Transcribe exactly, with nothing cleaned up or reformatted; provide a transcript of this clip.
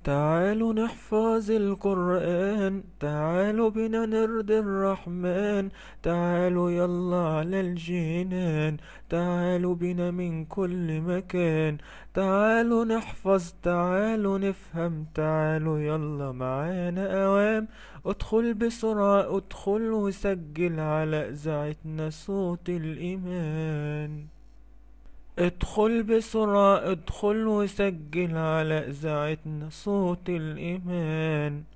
تعالوا نحفظ القرآن، تعالوا بنا نرضي الرحمن، تعالوا يلا على الجنان، تعالوا بنا من كل مكان، تعالوا نحفظ تعالوا نفهم، تعالوا يلا معانا أوام. ادخل بسرعة ادخل وسجل على إذاعتنا صوت الإيمان. ادخل بسرعة ادخل وسجل على إذاعتنا صوت الإيمان.